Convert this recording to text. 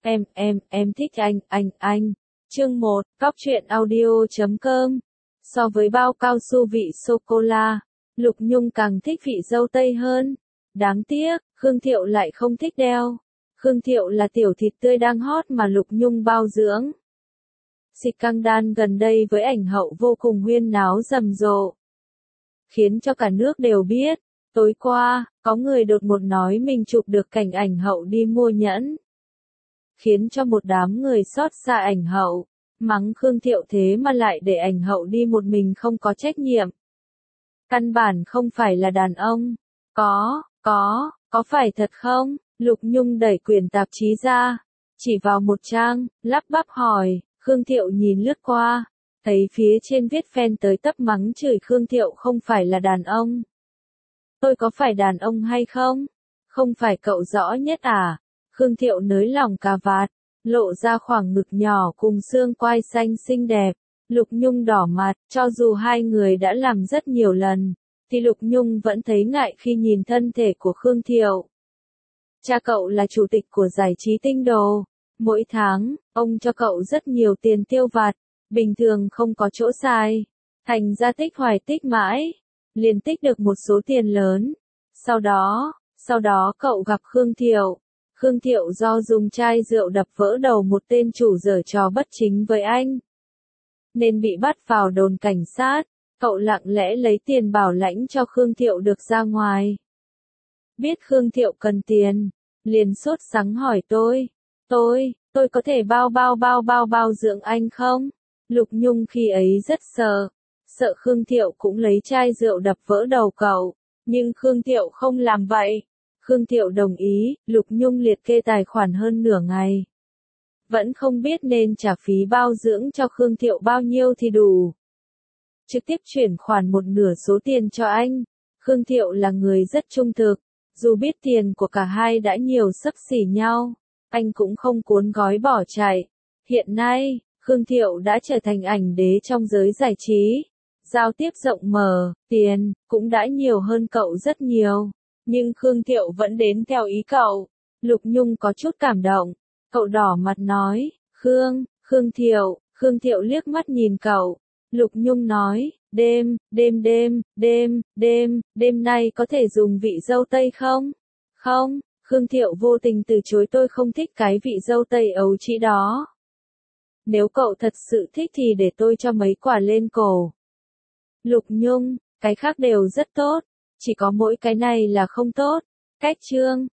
Em thích anh. Chương 1, Cóc truyện audio.com. So với bao cao su vị sô-cô-la, Lục Nhung càng thích vị dâu tây hơn. Đáng tiếc, Khương Thiệu lại không thích đeo. Khương Thiệu là tiểu thịt tươi đang hot mà Lục Nhung bao dưỡng. Scandal gần đây với ảnh hậu vô cùng huyên náo rầm rộ, khiến cho cả nước đều biết. Tối qua, có người đột ngột nói mình chụp được cảnh ảnh hậu đi mua nhẫn, khiến cho một đám người xót xa ảnh hậu, mắng Khương Thiệu thế mà lại để ảnh hậu đi một mình không có trách nhiệm. Căn bản không phải là đàn ông. Có phải thật không? Lục Nhung đẩy quyển tạp chí ra, chỉ vào một trang, lắp bắp hỏi. Khương Thiệu nhìn lướt qua, thấy phía trên viết fan tới tấp mắng chửi Khương Thiệu không phải là đàn ông. Tôi có phải đàn ông hay không? Không phải cậu rõ nhất à? Khương Thiệu nới lỏng cà vạt, lộ ra khoảng ngực nhỏ cùng xương quai xanh xinh đẹp. Lục Nhung đỏ mặt, cho dù hai người đã làm rất nhiều lần, thì Lục Nhung vẫn thấy ngại khi nhìn thân thể của Khương Thiệu. Cha cậu là chủ tịch của giải trí Tinh Đồ. Mỗi tháng, ông cho cậu rất nhiều tiền tiêu vặt, bình thường không có chỗ xài. Thành ra tích hoài tích mãi, liền tích được một số tiền lớn. Sau đó cậu gặp Khương Thiệu. Khương Thiệu do dùng chai rượu đập vỡ đầu một tên chủ giở trò bất chính với anh, nên bị bắt vào đồn cảnh sát. Cậu lặng lẽ lấy tiền bảo lãnh cho Khương Thiệu được ra ngoài. Biết Khương Thiệu cần tiền, liền sốt sắng hỏi tôi có thể bao dưỡng anh không? Lục Nhung khi ấy rất sợ Khương Thiệu cũng lấy chai rượu đập vỡ đầu cậu, nhưng Khương Thiệu không làm vậy. Khương Thiệu đồng ý. Lục Nhung liệt kê tài khoản hơn nửa ngày, vẫn không biết nên trả phí bao dưỡng cho Khương Thiệu bao nhiêu thì đủ. Trực tiếp chuyển khoản một nửa số tiền cho anh. Khương Thiệu là người rất trung thực, dù biết tiền của cả hai đã nhiều xấp xỉ nhau, anh cũng không cuốn gói bỏ chạy. Hiện nay, Khương Thiệu đã trở thành ảnh đế trong giới giải trí, giao tiếp rộng mở, tiền cũng đã nhiều hơn cậu rất nhiều, nhưng Khương Thiệu vẫn đến theo ý cậu. Lục Nhung có chút cảm động, cậu đỏ mặt nói, Khương Thiệu liếc mắt nhìn cậu. Lục Nhung nói, đêm nay có thể dùng vị dâu tây không? Không. Khương Thiệu vô tình từ chối, tôi không thích cái vị dâu tây ấu trĩ đó. Nếu cậu thật sự thích thì để tôi cho mấy quả lên cổ. Lục Nhung, cái khác đều rất tốt, chỉ có mỗi cái này là không tốt. Cách chương